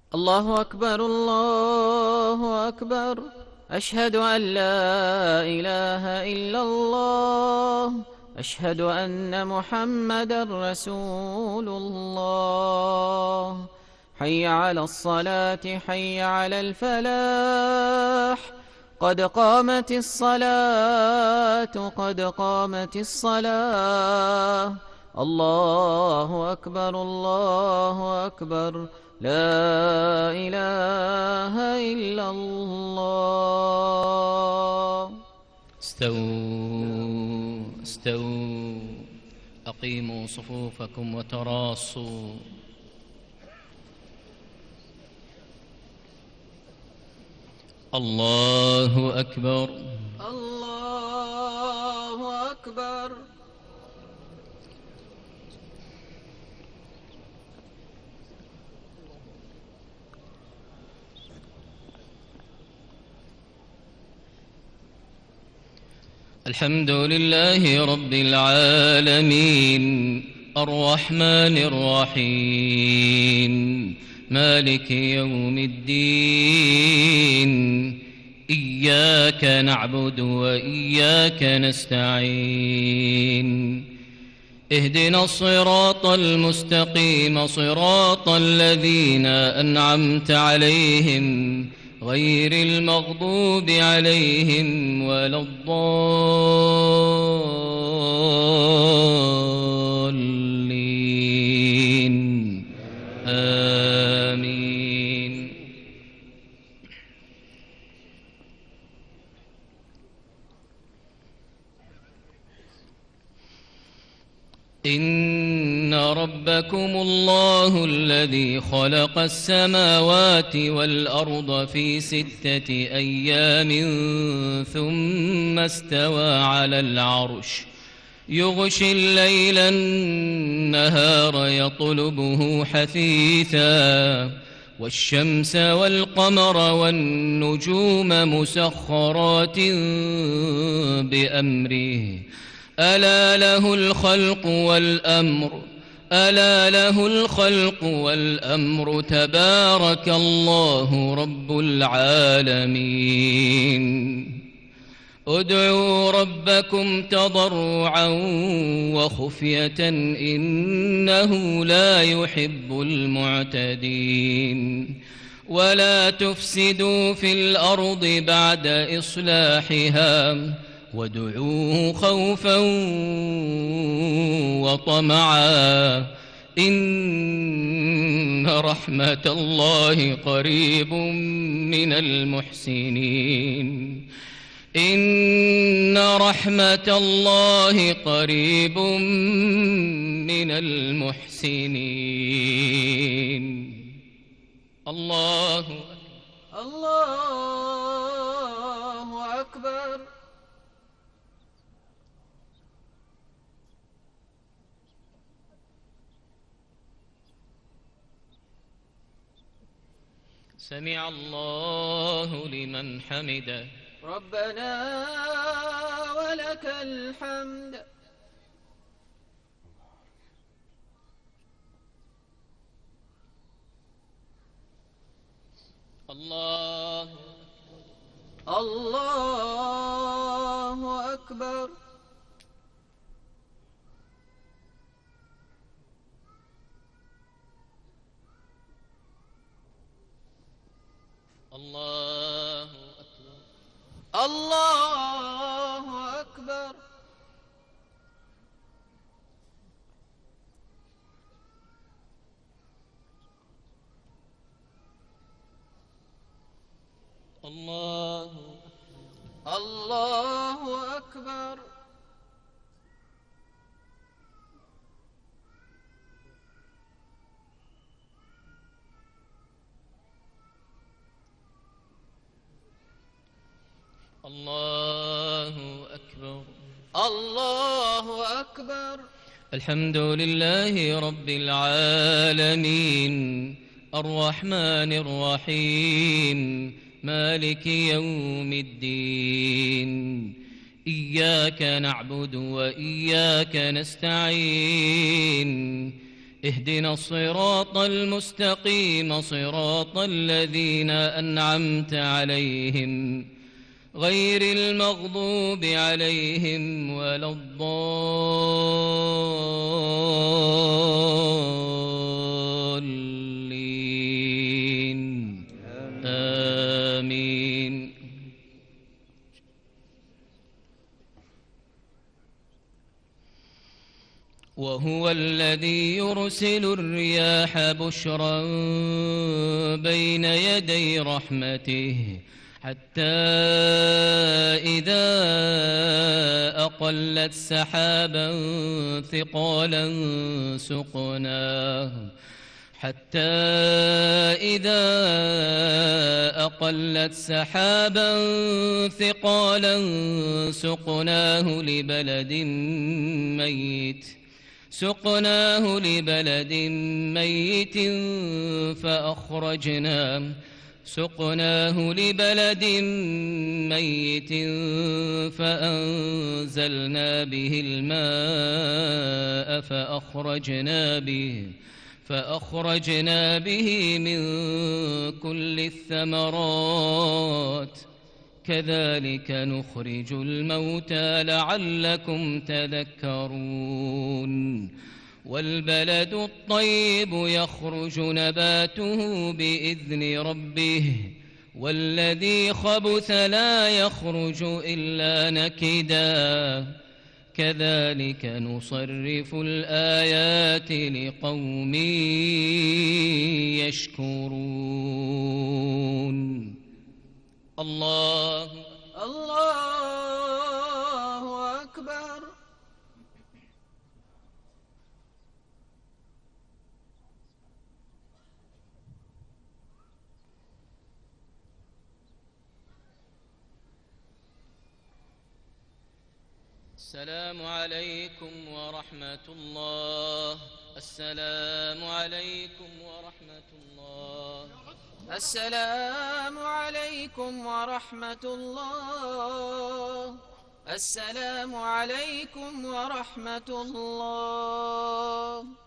الله أكبر الله أكبر. أشهد أن لا إله إلا الله. أشهد أن محمدا رسول الله. حي على الصلاة حي على الفلاح. قد قامت الصلاة قد قامت الصلاة. الله أكبر الله أكبر. لا إله إلا الله. استووا استووا، أقيموا صفوفكم وتراصوا. الله أكبر الله أكبر. الحمد لله رب العالمين، الرحمن الرحيم، مالك يوم الدين. إياك نعبد وإياك نستعين. اهدنا الصراط المستقيم، صراط الذين أنعمت عليهم، غير المغضوب عليهم ولا الضالين. آمين. إن ربكم الله الذي خلق السماوات والأرض في 6 أيام ثم استوى على العرش، يغشي الليل النهار يطلبه حثيثا، والشمس والقمر والنجوم مسخرات بأمره، ألا له الخلق والأمر، ألا له الخلق والأمر، تبارك الله رب العالمين. ادعوا ربكم تضرعا وخفية إنه لا يحب المعتدين. ولا تفسدوا في الأرض بعد إصلاحها، وادعوه خوفا وطمعا، إن رحمة الله قريب من المحسنين. إن رحمة الله قريب من المحسنين. الله أكبر. سمع الله لمن حمده. ربنا ولك الحمد. الله أكبر. الله أكبر. الله أكبر. الله أكبر. الله أكبر. الله أكبر. الحمد لله رب العالمين، الرحمن الرحيم، مالك يوم الدين. إياك نعبد وإياك نستعين. اهدنا الصراط المستقيم صراط الذين أنعمت عليهم غير المغضوب عليهم ولا الضالين آمين. وهو الذي يرسل الرياح بشرا بين يدي رحمته حتى إذا أقلت سحابا ثقالا سقناه لبلد ميت فأنزلنا به الماء فأخرجنا به من كل الثمرات كذلك نخرج الموتى لعلكم تذكرون. والبلد الطيب يخرج نباته بإذن ربه والذي خبث لا يخرج إلا نكدا كذلك نصرف الآيات لقوم يشكرون. الله أكبر. السلام عليكم ورحمة الله. السلام عليكم ورحمة الله. السلام عليكم ورحمة الله. السلام عليكم ورحمة الله.